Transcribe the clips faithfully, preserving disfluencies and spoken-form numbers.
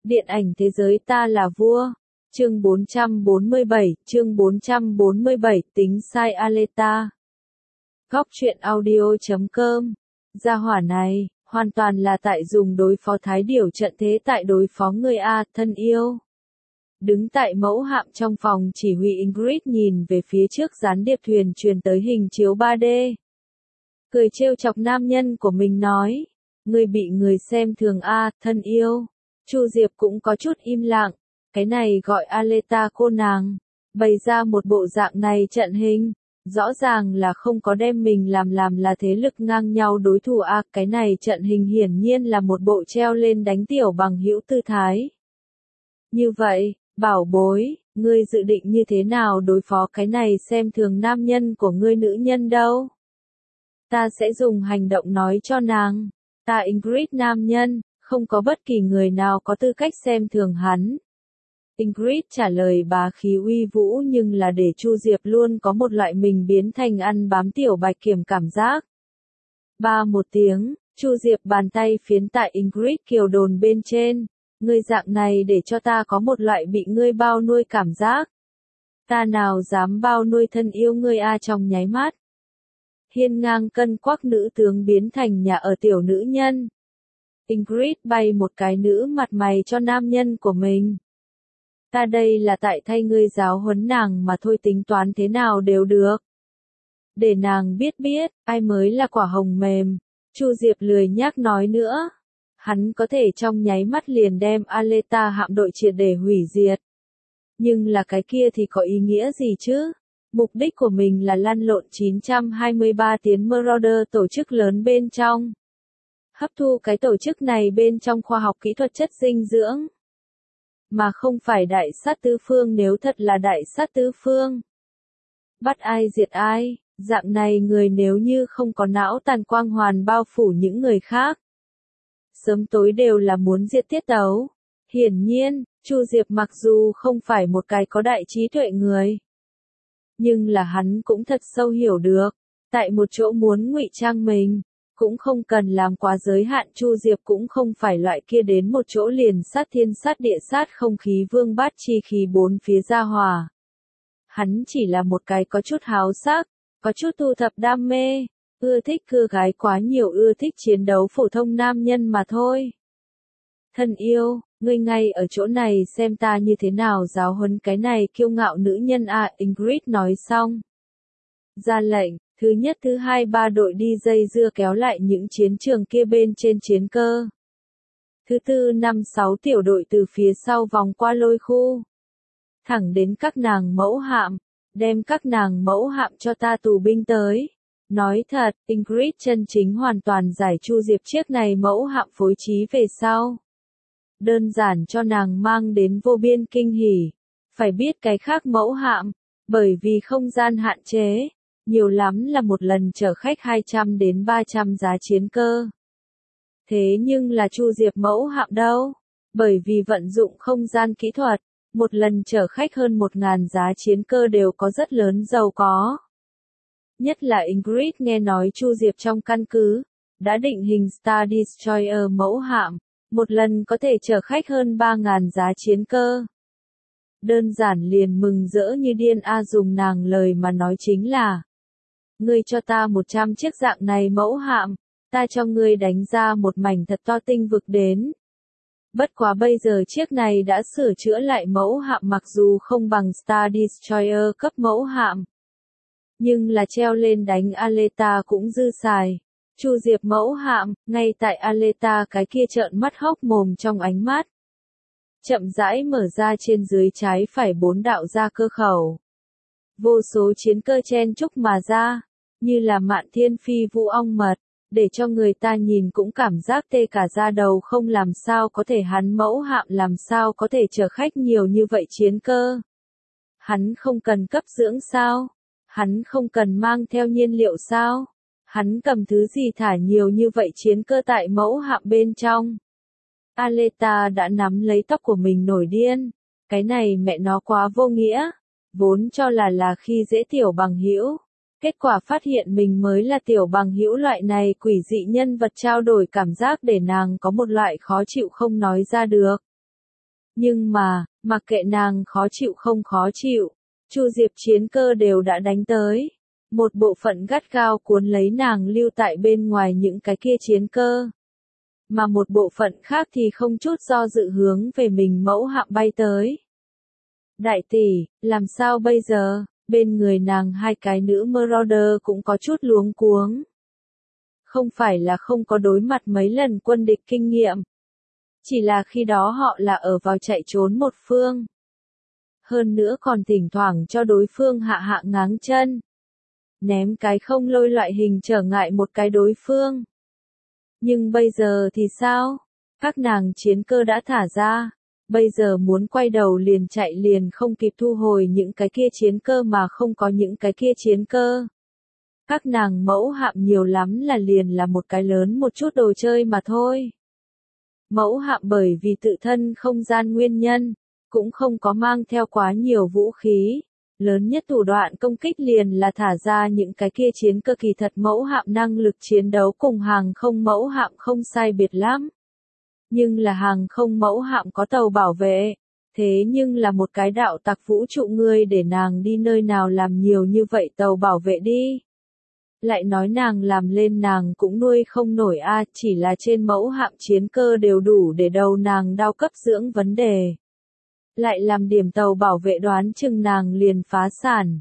Điện ảnh thế giới ta là vua. Chương bốn trăm bốn mươi bảy, chương bốn trăm bốn mươi bảy, tính sai Aleta. Góc truyện audio chấm com. Gia hỏa này, hoàn toàn là tại dùng đối phó Thái Điểu trận thế tại đối phó người A, thân yêu. Đứng tại mẫu hạm trong phòng chỉ huy Ingrid nhìn về phía trước gián điệp thuyền truyền tới hình chiếu ba D. Cười trêu chọc nam nhân của mình nói, người bị người xem thường A, thân yêu. Chu Diệp cũng có chút im lặng, cái này gọi Aleta cô nàng, bày ra một bộ dạng này trận hình, rõ ràng là không có đem mình làm làm là thế lực ngang nhau đối thủ A, cái này trận hình hiển nhiên là một bộ treo lên đánh tiểu bằng hữu tư thái. Như vậy, bảo bối, ngươi dự định như thế nào đối phó cái này xem thường nam nhân của ngươi nữ nhân đâu? Ta sẽ dùng hành động nói cho nàng, ta Ingrid nam nhân, không có bất kỳ người nào có tư cách xem thường hắn. Ingrid trả lời bá khí uy vũ nhưng là để Chu Diệp luôn có một loại mình biến thành ăn bám tiểu bạch kiểm cảm giác. Ba một tiếng, Chu Diệp bàn tay phiến tại Ingrid kiều đồn bên trên, ngươi dạng này để cho ta có một loại bị ngươi bao nuôi cảm giác. Ta nào dám bao nuôi thân yêu ngươi A trong nháy mắt. Hiên ngang cân quắc nữ tướng biến thành nhà ở tiểu nữ nhân. Ingrid bay một cái nữ mặt mày cho nam nhân của mình. Ta đây là tại thay ngươi giáo huấn nàng mà thôi, tính toán thế nào đều được. Để nàng biết biết, ai mới là quả hồng mềm. Chu Diệp lười nhác nói nữa. Hắn có thể trong nháy mắt liền đem Aleta hạm đội triệt để hủy diệt. Nhưng là cái kia thì có ý nghĩa gì chứ? Mục đích của mình là lăn lộn chín trăm hai mươi ba tiến Marauder tổ chức lớn bên trong. Hấp thu cái tổ chức này bên trong khoa học kỹ thuật chất dinh dưỡng. Mà không phải đại sát tứ phương, nếu thật là đại sát tứ phương. Bắt ai diệt ai, dạng này người nếu như không có não tàn quang hoàn bao phủ những người khác. Sớm tối đều là muốn diệt tiết tấu. Hiển nhiên, Chu Diệp mặc dù không phải một cái có đại trí tuệ người. Nhưng là hắn cũng thật sâu hiểu được, tại một chỗ muốn ngụy trang mình. Cũng không cần làm quá giới hạn, Chu Diệp cũng không phải loại kia đến một chỗ liền sát thiên sát địa sát không khí vương bát chi khí bốn phía ra hòa. Hắn chỉ là một cái có chút háo sắc, có chút thu thập đam mê, ưa thích cưa gái quá nhiều, ưa thích chiến đấu phổ thông nam nhân mà thôi. Thân yêu, ngươi ngay ở chỗ này xem ta như thế nào giáo huấn cái này kiêu ngạo nữ nhân A, Ingrid nói xong. Ra lệnh. Thứ nhất thứ hai ba đội đi dây dưa kéo lại những chiến trường kia bên trên chiến cơ. Thứ tư năm sáu tiểu đội từ phía sau vòng qua lôi khu. Thẳng đến các nàng mẫu hạm, đem các nàng mẫu hạm cho ta tù binh tới. Nói thật, Ingrid chân chính hoàn toàn giải Chu Diệp chiếc này mẫu hạm phối trí về sau. Đơn giản cho nàng mang đến vô biên kinh hỉ. Phải biết cái khác mẫu hạm, bởi vì không gian hạn chế. Nhiều lắm là một lần chở khách hai trăm đến ba trăm giá chiến cơ. Thế nhưng là Chu Diệp mẫu hạm đâu? Bởi vì vận dụng không gian kỹ thuật, một lần chở khách hơn một nghìn giá chiến cơ đều có rất lớn giàu có. Nhất là Ingrid nghe nói Chu Diệp trong căn cứ, đã định hình Star Destroyer mẫu hạm, một lần có thể chở khách hơn ba nghìn giá chiến cơ. Đơn giản liền mừng rỡ như điên A, dùng nàng lời mà nói chính là: ngươi cho ta một trăm chiếc dạng này mẫu hạm, ta cho ngươi đánh ra một mảnh thật to tinh vực đến. Bất quá bây giờ chiếc này đã sửa chữa lại mẫu hạm, mặc dù không bằng Star Destroyer cấp mẫu hạm. Nhưng là treo lên đánh Aleta cũng dư xài. Chu Diệp mẫu hạm, ngay tại Aleta cái kia trợn mắt hốc mồm trong ánh mắt. Chậm rãi mở ra trên dưới trái phải bốn đạo ra cơ khẩu. Vô số chiến cơ chen chúc mà ra, như là mạn thiên phi vũ ong mật, để cho người ta nhìn cũng cảm giác tê cả da đầu, không làm sao có thể hắn mẫu hạm làm sao có thể chở khách nhiều như vậy chiến cơ. Hắn không cần cấp dưỡng sao? Hắn không cần mang theo nhiên liệu sao? Hắn cầm thứ gì thả nhiều như vậy chiến cơ tại mẫu hạm bên trong? Aleta đã nắm lấy tóc của mình nổi điên. Cái này mẹ nó quá vô nghĩa. Vốn cho là là khi dễ tiểu bằng hữu, kết quả phát hiện mình mới là tiểu bằng hữu, loại này quỷ dị nhân vật trao đổi cảm giác để nàng có một loại khó chịu không nói ra được. Nhưng mà, mặc kệ nàng khó chịu không khó chịu, Chu Diệp chiến cơ đều đã đánh tới. Một bộ phận gắt gao cuốn lấy nàng lưu tại bên ngoài những cái kia chiến cơ. Mà một bộ phận khác thì không chút do dự hướng về mình mẫu hạm bay tới. Đại tỷ, làm sao bây giờ? Bên người nàng hai cái nữ Marauder cũng có chút luống cuống. Không phải là không có đối mặt mấy lần quân địch kinh nghiệm. Chỉ là khi đó họ là ở vào chạy trốn một phương. Hơn nữa còn thỉnh thoảng cho đối phương hạ hạ ngáng chân. Ném cái không lôi loại hình trở ngại một cái đối phương. Nhưng bây giờ thì sao? Các nàng chiến cơ đã thả ra. Bây giờ muốn quay đầu liền chạy liền không kịp thu hồi những cái kia chiến cơ mà không có những cái kia chiến cơ. Các nàng mẫu hạm nhiều lắm là liền là một cái lớn một chút đồ chơi mà thôi. Mẫu hạm bởi vì tự thân không gian nguyên nhân, cũng không có mang theo quá nhiều vũ khí. Lớn nhất thủ đoạn công kích liền là thả ra những cái kia chiến cơ kỳ thật mẫu hạm năng lực chiến đấu cùng hàng không mẫu hạm không sai biệt lắm. Nhưng là hàng không mẫu hạm có tàu bảo vệ, thế nhưng là một cái đạo tặc vũ trụ ngươi để nàng đi nơi nào làm nhiều như vậy tàu bảo vệ đi. Lại nói nàng làm lên nàng cũng nuôi không nổi a, chỉ là trên mẫu hạm chiến cơ đều đủ để đầu nàng đao cấp dưỡng vấn đề. Lại làm điểm tàu bảo vệ đoán chừng nàng liền phá sản.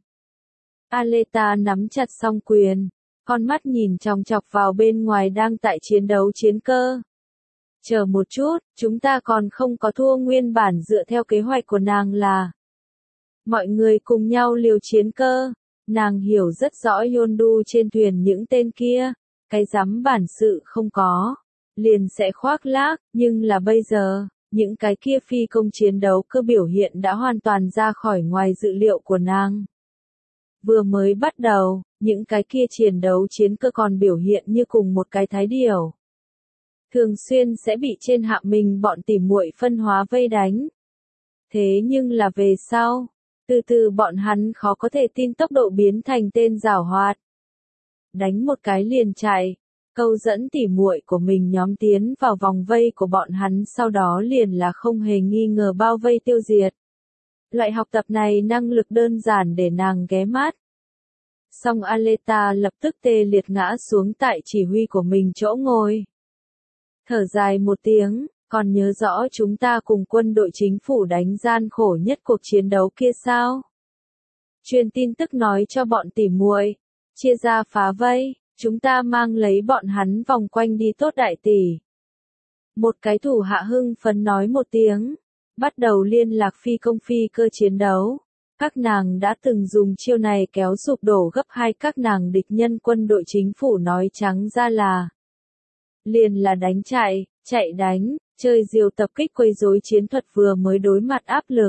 Aleta nắm chặt song quyền, con mắt nhìn chòng chọc vào bên ngoài đang tại chiến đấu chiến cơ. Chờ một chút, chúng ta còn không có thua nguyên bản dựa theo kế hoạch của nàng là. Mọi người cùng nhau liều chiến cơ. Nàng hiểu rất rõ Yondu trên thuyền những tên kia, cái dám bản sự không có, liền sẽ khoác lác, nhưng là bây giờ, những cái kia phi công chiến đấu cơ biểu hiện đã hoàn toàn ra khỏi ngoài dự liệu của nàng. Vừa mới bắt đầu, những cái kia chiến đấu chiến cơ còn biểu hiện như cùng một cái thái điểu. Thường xuyên sẽ bị trên hạm mình bọn tỉ muội phân hóa vây đánh. Thế nhưng là về sau, từ từ bọn hắn khó có thể tin tốc độ biến thành tên giảo hoạt. Đánh một cái liền chạy, câu dẫn tỉ muội của mình nhóm tiến vào vòng vây của bọn hắn sau đó liền là không hề nghi ngờ bao vây tiêu diệt. Loại học tập này năng lực đơn giản để nàng ghé mắt. Song Aleta lập tức tê liệt ngã xuống tại chỉ huy của mình chỗ ngồi. Thở dài một tiếng, còn nhớ rõ chúng ta cùng quân đội chính phủ đánh gian khổ nhất cuộc chiến đấu kia sao? Truyền tin tức nói cho bọn tỉ muội, chia ra phá vây, chúng ta mang lấy bọn hắn vòng quanh đi tốt đại tỷ. Một cái thủ hạ hưng phấn nói một tiếng, bắt đầu liên lạc phi công phi cơ chiến đấu. Các nàng đã từng dùng chiêu này kéo sụp đổ gấp hai các nàng địch nhân quân đội chính phủ nói trắng ra là. Liền là đánh chạy, chạy đánh, chơi diều tập kích quấy rối chiến thuật vừa mới đối mặt áp lực.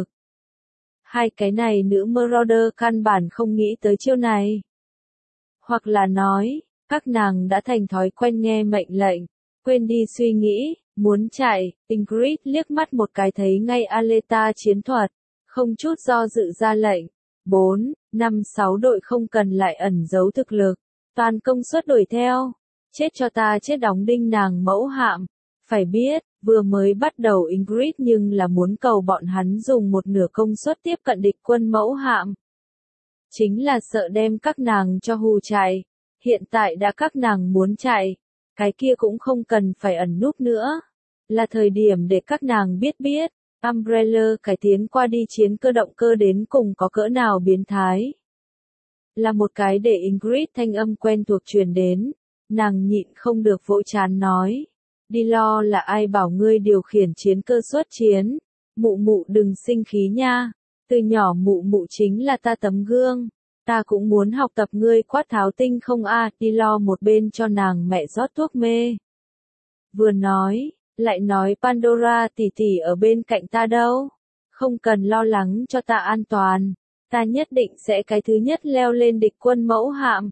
Hai cái này nữ Marauder căn bản không nghĩ tới chiêu này. Hoặc là nói, các nàng đã thành thói quen nghe mệnh lệnh, quên đi suy nghĩ, muốn chạy, Ingrid liếc mắt một cái thấy ngay Aleta chiến thuật, không chút do dự ra lệnh. bốn, năm, sáu đội không cần lại ẩn giấu thực lực, toàn công suất đuổi theo. Chết cho ta chết đóng đinh nàng mẫu hạm. Phải biết, vừa mới bắt đầu Ingrid nhưng là muốn cầu bọn hắn dùng một nửa công suất tiếp cận địch quân mẫu hạm. Chính là sợ đem các nàng cho hù chạy. Hiện tại đã các nàng muốn chạy, cái kia cũng không cần phải ẩn núp nữa. Là thời điểm để các nàng biết biết, Umbrella cải tiến qua đi chiến cơ động cơ đến cùng có cỡ nào biến thái. Là một cái để Ingrid thanh âm quen thuộc truyền đến. Nàng nhịn không được vỗ chán nói. Đi lo là ai bảo ngươi điều khiển chiến cơ xuất chiến. Mụ mụ đừng sinh khí nha. Từ nhỏ mụ mụ chính là ta tấm gương. Ta cũng muốn học tập ngươi quát tháo tinh không a. Đi lo một bên cho nàng mẹ rót thuốc mê. Vừa nói, lại nói Pandora tỷ tỷ ở bên cạnh ta đâu. Không cần lo lắng cho ta an toàn. Ta nhất định sẽ cái thứ nhất leo lên địch quân mẫu hạm.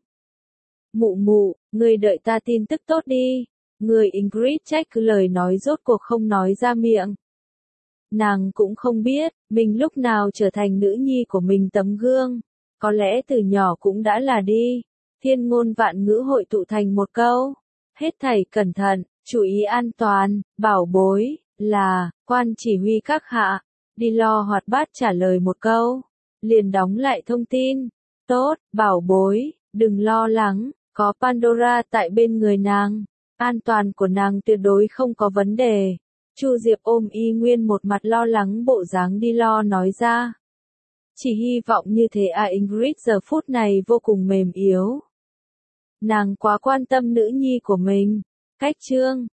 Mụ mụ, ngươi đợi ta tin tức tốt đi. Người Ingrid trách cứ lời nói rốt cuộc không nói ra miệng. Nàng cũng không biết, mình lúc nào trở thành nữ nhi của mình tấm gương. Có lẽ từ nhỏ cũng đã là đi. Thiên ngôn vạn ngữ hội tụ thành một câu. Hết thảy cẩn thận, chú ý an toàn, bảo bối. Là, quan chỉ huy các hạ. Đi lo hoạt bát trả lời một câu. Liền đóng lại thông tin. Tốt, bảo bối, đừng lo lắng, có Pandora tại bên người nàng. An toàn của nàng tuyệt đối không có vấn đề. Chu Diệp ôm Y Nguyên một mặt lo lắng bộ dáng đi lo nói ra. Chỉ hy vọng như thế à Ingrid giờ phút này vô cùng mềm yếu. Nàng quá quan tâm nữ nhi của mình. Cách chương